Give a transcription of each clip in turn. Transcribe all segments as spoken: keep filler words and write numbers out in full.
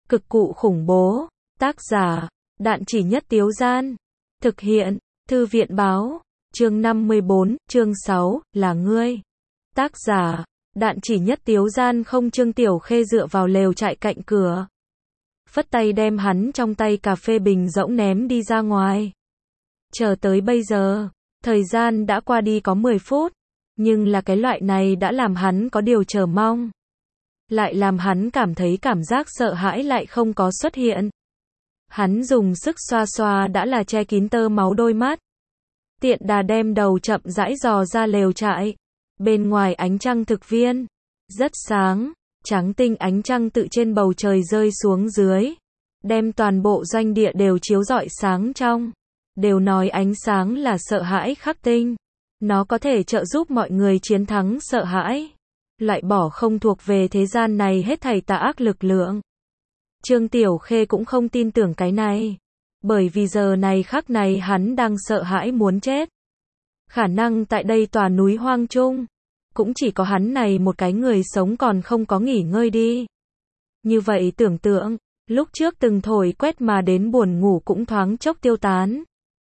Cực cụ khủng bố. Tác giả, Đạn Chỉ Nhất Tiếu Gian. Thực hiện, Thư viện Báo. Chương năm mươi bốn, chương sáu, là ngươi. Tác giả, Đạn Chỉ Nhất Tiếu Gian. Không. Trương Tiểu Khê dựa vào lều trại cạnh cửa, phất tay đem hắn trong tay cà phê bình rỗng ném đi ra ngoài. Chờ tới bây giờ, thời gian đã qua đi có mười phút, nhưng là cái loại này đã làm hắn có điều chờ mong, lại làm hắn cảm thấy cảm giác sợ hãi lại không có xuất hiện. Hắn dùng sức xoa xoa đã là che kín tơ máu đôi mắt, tiện đà đem đầu chậm rãi dò ra lều trại. Bên ngoài ánh trăng thực viên rất sáng, trắng tinh ánh trăng tự trên bầu trời rơi xuống dưới, đem toàn bộ doanh địa đều chiếu rọi sáng trong. Đều nói ánh sáng là sợ hãi khắc tinh, nó có thể trợ giúp mọi người chiến thắng sợ hãi, loại bỏ không thuộc về thế gian này hết thảy tà ác lực lượng. Trương Tiểu Khê cũng không tin tưởng cái này, bởi vì giờ này khắc này hắn đang sợ hãi muốn chết. Khả năng tại đây tòa núi hoang trung, cũng chỉ có hắn này một cái người sống còn không có nghỉ ngơi đi. Như vậy tưởng tượng, lúc trước từng thổi quét mà đến buồn ngủ cũng thoáng chốc tiêu tán.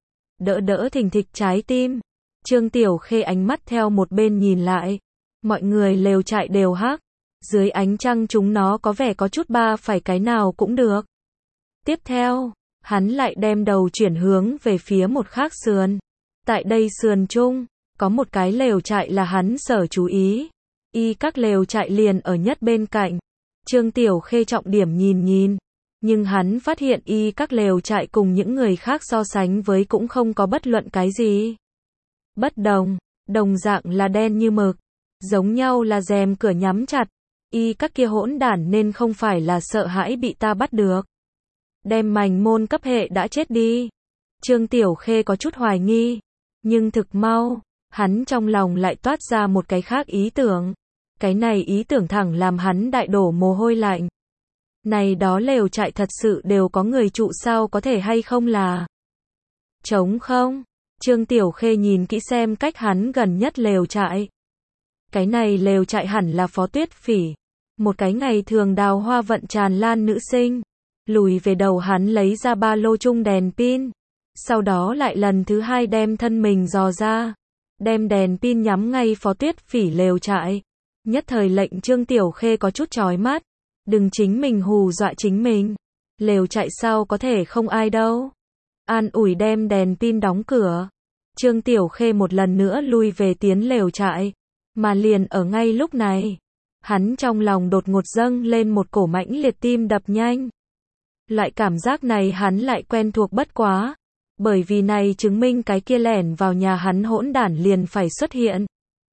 Đỡ đỡ thình thịch trái tim, Trương Tiểu Khê ánh mắt theo một bên nhìn lại. Mọi người lều trại đều hắc, dưới ánh trăng chúng nó có vẻ có chút ba phải cái nào cũng được. Tiếp theo, hắn lại đem đầu chuyển hướng về phía một khác sườn. Tại đây sườn chung, có một cái lều trại là hắn sở chú ý. Y các lều trại liền ở nhất bên cạnh. Trương Tiểu Khê trọng điểm nhìn nhìn, nhưng hắn phát hiện y các lều trại cùng những người khác so sánh với cũng không có bất luận cái gì bất đồng, đồng dạng là đen như mực, giống nhau là rèm cửa nhắm chặt. Y các kia hỗn đản nên không phải là sợ hãi bị ta bắt được, đem mành môn cấp hệ đã chết đi. Trương Tiểu Khê có chút hoài nghi, nhưng thực mau, hắn trong lòng lại toát ra một cái khác ý tưởng. Cái này ý tưởng thẳng làm hắn đại đổ mồ hôi lạnh. Này đó lều trại thật sự đều có người trụ sao, có thể hay không là trống không? Trương Tiểu Khê nhìn kỹ xem cách hắn gần nhất lều trại. Cái này lều trại hẳn là Phó Tuyết Phỉ, một cái ngày thường đào hoa vận tràn lan nữ sinh. Lùi về đầu hắn lấy ra ba lô chung đèn pin, sau đó lại lần thứ hai đem thân mình dò ra, đem đèn pin nhắm ngay Phó Tuyết Phỉ lều trại. Nhất thời lệnh Trương Tiểu Khê có chút chói mắt. Đừng chính mình hù dọa chính mình. Lều trại sao có thể không ai đâu. An ủi đem đèn pin đóng cửa. Trương Tiểu Khê một lần nữa lui về tiến lều trại. Mà liền ở ngay lúc này, hắn trong lòng đột ngột dâng lên một cổ mãnh liệt tim đập nhanh. Loại cảm giác này hắn lại quen thuộc bất quá. Bởi vì này chứng minh cái kia lẻn vào nhà hắn hỗn đản liền phải xuất hiện.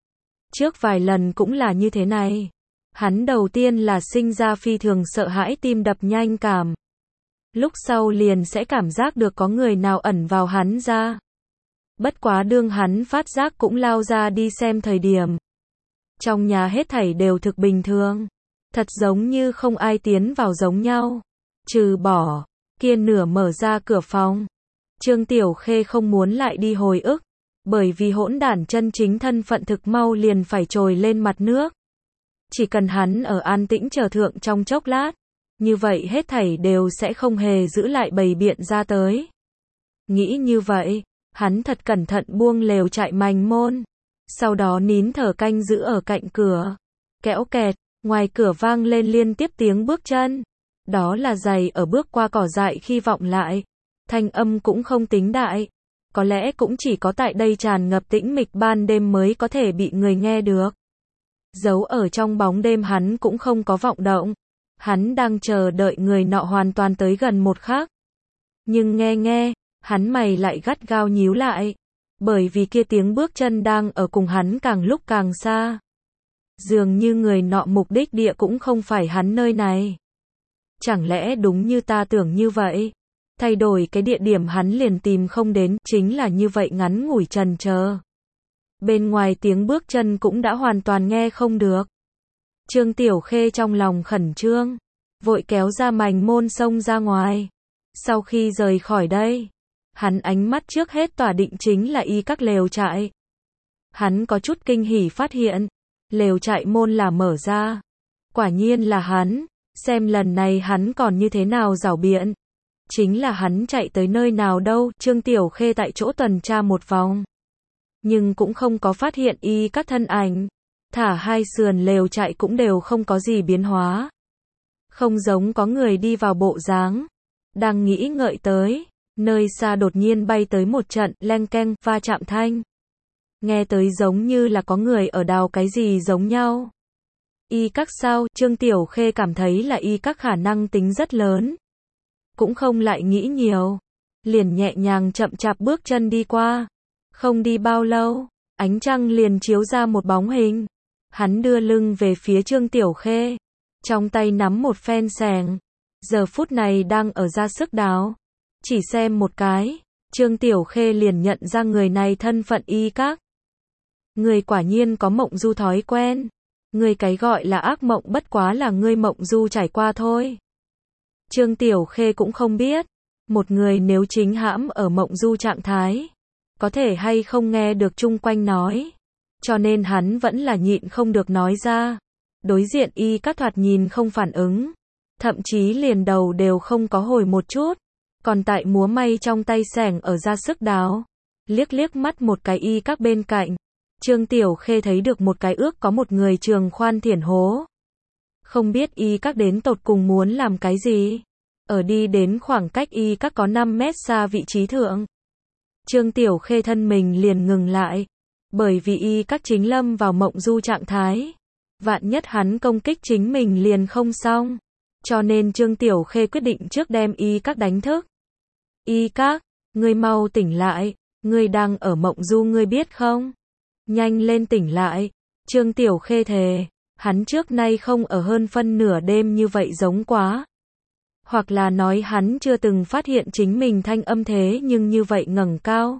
Trước vài lần cũng là như thế này. Hắn đầu tiên là sinh ra phi thường sợ hãi tim đập nhanh cảm. Lúc sau liền sẽ cảm giác được có người nào ẩn vào hắn ra. Bất quá đương hắn phát giác cũng lao ra đi xem thời điểm. Trong nhà hết thảy đều thực bình thường. Thật giống như không ai tiến vào giống nhau. Trừ bỏ, kia nửa mở ra cửa phòng. Trương Tiểu Khê không muốn lại đi hồi ức. Bởi vì hỗn đản chân chính thân phận thực mau liền phải trồi lên mặt nước. Chỉ cần hắn ở an tĩnh chờ thượng trong chốc lát, như vậy hết thảy đều sẽ không hề giữ lại bày biện ra tới. Nghĩ như vậy, hắn thật cẩn thận buông lều trại mành môn, sau đó nín thở canh giữ ở cạnh cửa. Kéo kẹt, ngoài cửa vang lên liên tiếp tiếng bước chân. Đó là giày ở bước qua cỏ dại khi vọng lại. Thanh âm cũng không tính đại. Có lẽ cũng chỉ có tại đây tràn ngập tĩnh mịch ban đêm mới có thể bị người nghe được. Giấu ở trong bóng đêm hắn cũng không có vọng động. Hắn đang chờ đợi người nọ hoàn toàn tới gần một khắc. Nhưng nghe nghe, hắn mày lại gắt gao nhíu lại. Bởi vì kia tiếng bước chân đang ở cùng hắn càng lúc càng xa. Dường như người nọ mục đích địa cũng không phải hắn nơi này. Chẳng lẽ đúng như ta tưởng như vậy? Thay đổi cái địa điểm hắn liền tìm không đến, chính là như vậy ngắn ngủi chần chờ. Bên ngoài tiếng bước chân cũng đã hoàn toàn nghe không được. Trương Tiểu Khê trong lòng khẩn trương, vội kéo ra mành môn xông ra ngoài. Sau khi rời khỏi đây, hắn ánh mắt trước hết tỏa định chính là y các lều trại. Hắn có chút kinh hỉ phát hiện, lều trại môn là mở ra. Quả nhiên là hắn, Xem lần này hắn còn như thế nào giảo biện. Chính là hắn chạy tới nơi nào đâu, Trương Tiểu Khê tại chỗ tuần tra một vòng. Nhưng cũng không có phát hiện y các thân ảnh. Thả hai sườn lều trại cũng đều không có gì biến hóa. Không giống có người đi vào bộ dáng. Đang nghĩ ngợi tới, nơi xa đột nhiên bay tới một trận leng keng va chạm thanh. Nghe tới giống như là có người ở đào cái gì giống nhau. Y các sao, Trương Tiểu Khê cảm thấy là y các khả năng tính rất lớn. Cũng không lại nghĩ nhiều. Liền nhẹ nhàng chậm chạp bước chân đi qua. Không đi bao lâu, ánh trăng liền chiếu ra một bóng hình. Hắn đưa lưng về phía Trương Tiểu Khê. Trong tay nắm một phen xẻng. Giờ phút này đang ở ra sức đào. Chỉ xem một cái, Trương Tiểu Khê liền nhận ra người này thân phận y các. Người quả nhiên có mộng du thói quen. Người cái gọi là ác mộng bất quá là ngươi mộng du trải qua thôi. Trương Tiểu Khê cũng không biết, một người nếu chính hãm ở mộng du trạng thái, có thể hay không nghe được chung quanh nói. Cho nên hắn vẫn là nhịn không được nói ra. Đối diện y các thoạt nhìn không phản ứng. Thậm chí liền đầu đều không có hồi một chút. Còn tại múa may trong tay xẻng ở ra sức đào. Liếc liếc mắt một cái y các bên cạnh. Trương Tiểu Khê thấy được một cái ước có một người trường khoan thiển hố. Không biết y các đến tột cùng muốn làm cái gì. Ở đi đến khoảng cách y các có năm mét xa vị trí thượng. Trương Tiểu Khê thân mình liền ngừng lại. Bởi vì y các chính lâm vào mộng du trạng thái. Vạn nhất hắn công kích chính mình liền không xong. Cho nên Trương Tiểu Khê quyết định trước đem y các đánh thức. Y các, ngươi mau tỉnh lại. Ngươi đang ở mộng du ngươi biết không? Nhanh lên tỉnh lại. Trương Tiểu Khê thề. Hắn trước nay không ở hơn phân nửa đêm như vậy giống quá. Hoặc là nói hắn chưa từng phát hiện chính mình thanh âm thế nhưng như vậy ngẩng cao.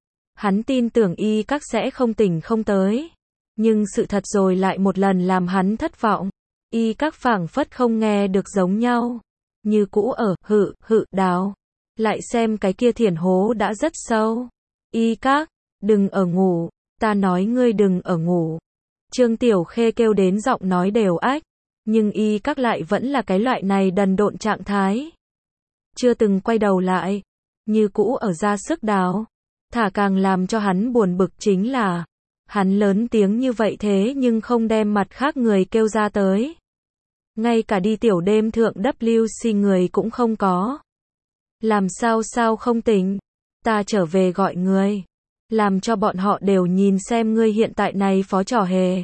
Hắn tin tưởng y các sẽ không tỉnh không tới. Nhưng sự thật rồi lại một lần làm hắn thất vọng. Y các phảng phất không nghe được giống nhau. Như cũ ở hự hự đào. Lại xem cái kia thiển hố đã rất sâu. Y các, đừng ở ngủ. Ta nói ngươi đừng ở ngủ. Trương Tiểu Khê kêu đến giọng nói đều ách. Nhưng y các lại vẫn là cái loại này đần độn trạng thái. Chưa từng quay đầu lại. Như cũ ở ra sức đào. Thả càng làm cho hắn buồn bực chính là. Hắn lớn tiếng như vậy thế nhưng không đem mặt khác người kêu ra tới. Ngay cả đi tiểu đêm thượng W C người cũng không có. Làm sao sao không tỉnh. Ta trở về gọi người. Làm cho bọn họ đều nhìn xem ngươi hiện tại này phó trò hề.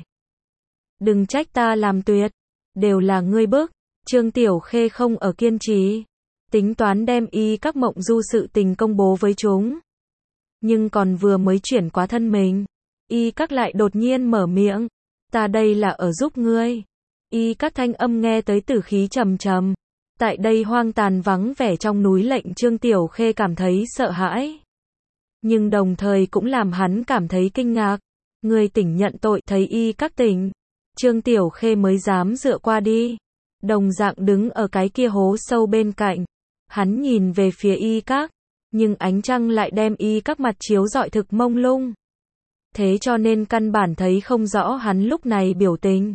Đừng trách ta làm tuyệt. Đều là ngươi bức. Trương Tiểu Khê không ở kiên trì. Tính toán đem y các mộng du sự tình công bố với chúng. Nhưng còn vừa mới chuyển qua thân mình. Y các lại đột nhiên mở miệng. Ta đây là ở giúp ngươi. Y các thanh âm nghe tới tử khí trầm trầm. Tại đây hoang tàn vắng vẻ trong núi lệnh Trương Tiểu Khê cảm thấy sợ hãi. Nhưng đồng thời cũng làm hắn cảm thấy kinh ngạc. Người tỉnh nhận tội thấy y các tỉnh. Trương Tiểu Khê mới dám dựa qua đi. Đồng dạng đứng ở cái kia hố sâu bên cạnh. Hắn nhìn về phía y các. Nhưng ánh trăng lại đem y các mặt chiếu rọi thực mông lung. Thế cho nên căn bản thấy không rõ hắn lúc này biểu tình.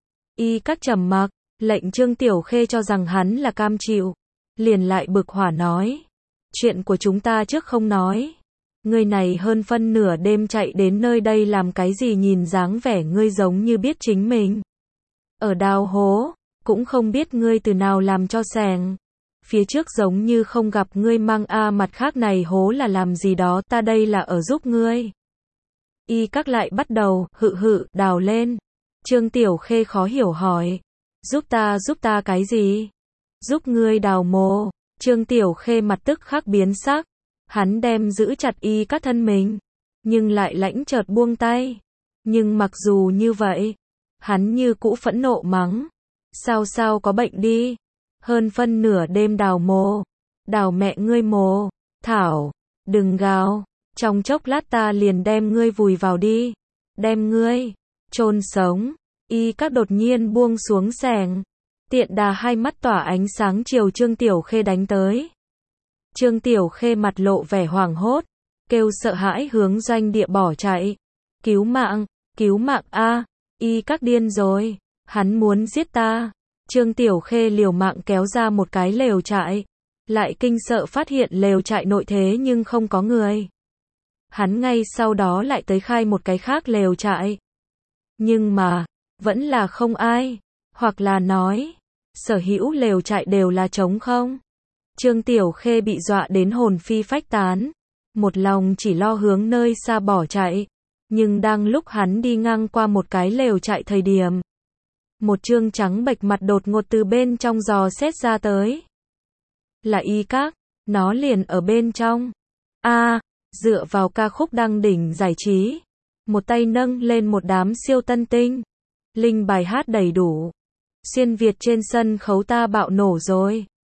Y các trầm mặc, lệnh Trương Tiểu Khê cho rằng hắn là cam chịu. Liền lại bực hỏa nói. Chuyện của chúng ta trước không nói. Ngươi này hơn phân nửa đêm chạy đến nơi đây làm cái gì nhìn dáng vẻ ngươi giống như biết chính mình. Ở đào hố, cũng không biết ngươi từ nào làm cho xẻng. Phía trước giống như không gặp ngươi mang a mặt khác này hố là làm gì đó ta đây là ở giúp ngươi. Y các lại bắt đầu hự hự đào lên. Trương Tiểu Khê khó hiểu hỏi. Giúp ta giúp ta cái gì? Giúp ngươi đào mồ. Trương Tiểu Khê mặt tức khắc biến sắc. Hắn đem giữ chặt y các thân mình. Nhưng lại lãnh chợt buông tay. Nhưng mặc dù như vậy. Hắn như cũ phẫn nộ mắng. Sao sao có bệnh đi. Hơn phân nửa đêm đào mồ. Đào mẹ ngươi mồ. Thảo. Đừng gào. Trong chốc lát ta liền đem ngươi vùi vào đi. Đem ngươi. Chôn sống. Y các đột nhiên buông xuống xẻng. Tiện đà hai mắt tỏa ánh sáng chiều Trương Tiểu Khê đánh tới. Trương Tiểu Khê mặt lộ vẻ hoảng hốt. Kêu sợ hãi hướng doanh địa bỏ chạy. Cứu mạng. Cứu mạng a. Y các điên rồi. Hắn muốn giết ta. Trương Tiểu Khê liều mạng kéo ra một cái lều trại, lại kinh sợ phát hiện lều trại nội thế nhưng không có người. Hắn ngay sau đó lại tới khai một cái khác lều trại. Nhưng mà, vẫn là không ai, hoặc là nói, sở hữu lều trại đều là trống không. Trương Tiểu Khê bị dọa đến hồn phi phách tán, một lòng chỉ lo hướng nơi xa bỏ chạy, nhưng đang lúc hắn đi ngang qua một cái lều trại thời điểm, một trương trắng bệch mặt đột ngột từ bên trong dò xét ra tới. Là Y Các, nó liền ở bên trong. A, dựa vào ca khúc đăng đỉnh giải trí, một tay nâng lên một đám siêu tân tinh, linh bài hát đầy đủ. Xuyên Việt trên sân khấu ta bạo nổ rồi.